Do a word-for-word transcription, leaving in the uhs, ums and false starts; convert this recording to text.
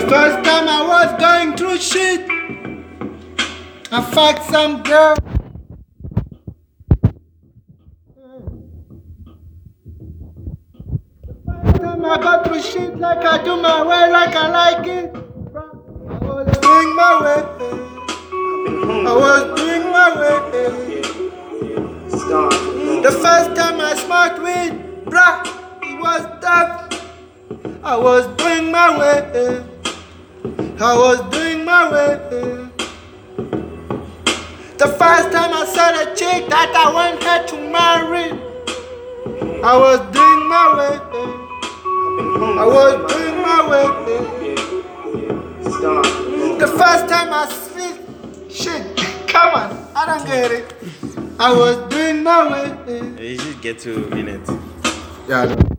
first time I was going through shit, I fucked some girl. The first time I go through shit like I do my way, like I like it. I was doing my way. I was doing my way. The first time I smoked weed, bruh, it was tough. I was doing my way. I was doing my way. The first time I saw the chick that I want her to marry, I was doing my way. I was doing my way. The first time I speak, shit, come on, I don't get it. I was doing my way. You should get two minutes. Yeah.